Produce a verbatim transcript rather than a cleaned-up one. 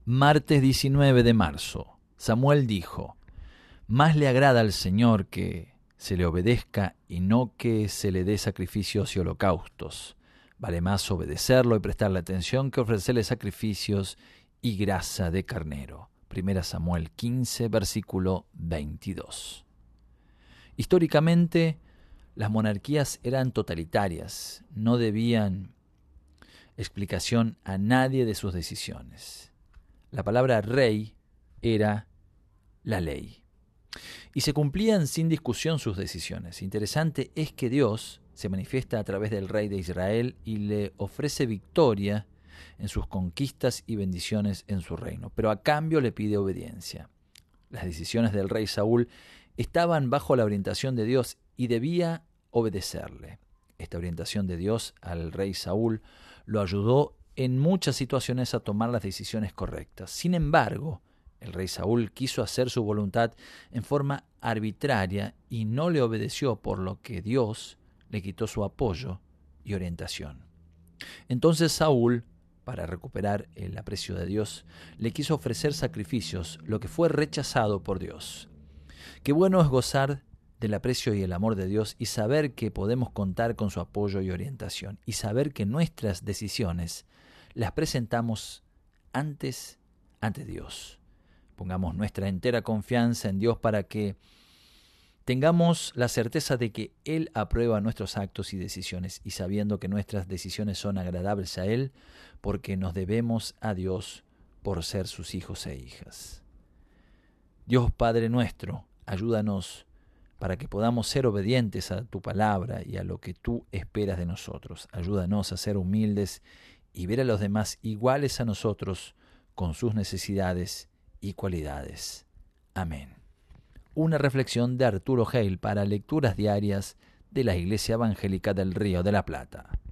Martes diecinueve de marzo. Samuel dijo: Más le agrada al Señor que se le obedezca y no que se le dé sacrificios y holocaustos. Vale más obedecerlo y prestarle atención que ofrecerle sacrificios y grasa de carnero. Primera Samuel quince, versículo veintidós. Históricamente, las monarquías eran totalitarias, no debían explicación a nadie de sus decisiones. La palabra rey era la ley. Y se cumplían sin discusión sus decisiones. Interesante es que Dios se manifiesta a través del rey de Israel y le ofrece victoria en sus conquistas y bendiciones en su reino, pero a cambio le pide obediencia. Las decisiones del rey Saúl estaban bajo la orientación de Dios y debía obedecerle. Esta orientación de Dios al rey Saúl lo ayudó en muchas situaciones a tomar las decisiones correctas. Sin embargo, el rey Saúl quiso hacer su voluntad en forma arbitraria y no le obedeció, por lo que Dios le quitó su apoyo y orientación. Entonces Saúl, para recuperar el aprecio de Dios, le quiso ofrecer sacrificios, lo que fue rechazado por Dios. Qué bueno es gozar del aprecio y el amor de Dios y saber que podemos contar con su apoyo y orientación, y saber que nuestras decisiones las presentamos antes ante Dios. Pongamos nuestra entera confianza en Dios para que tengamos la certeza de que Él aprueba nuestros actos y decisiones, y sabiendo que nuestras decisiones son agradables a Él, porque nos debemos a Dios por ser sus hijos e hijas. Dios Padre nuestro, ayúdanos para que podamos ser obedientes a tu palabra y a lo que tú esperas de nosotros. Ayúdanos a ser humildes y ver a los demás iguales a nosotros con sus necesidades y cualidades. Amén. Una reflexión de Arturo Hale para Lecturas Diarias de la Iglesia Evangélica del Río de la Plata.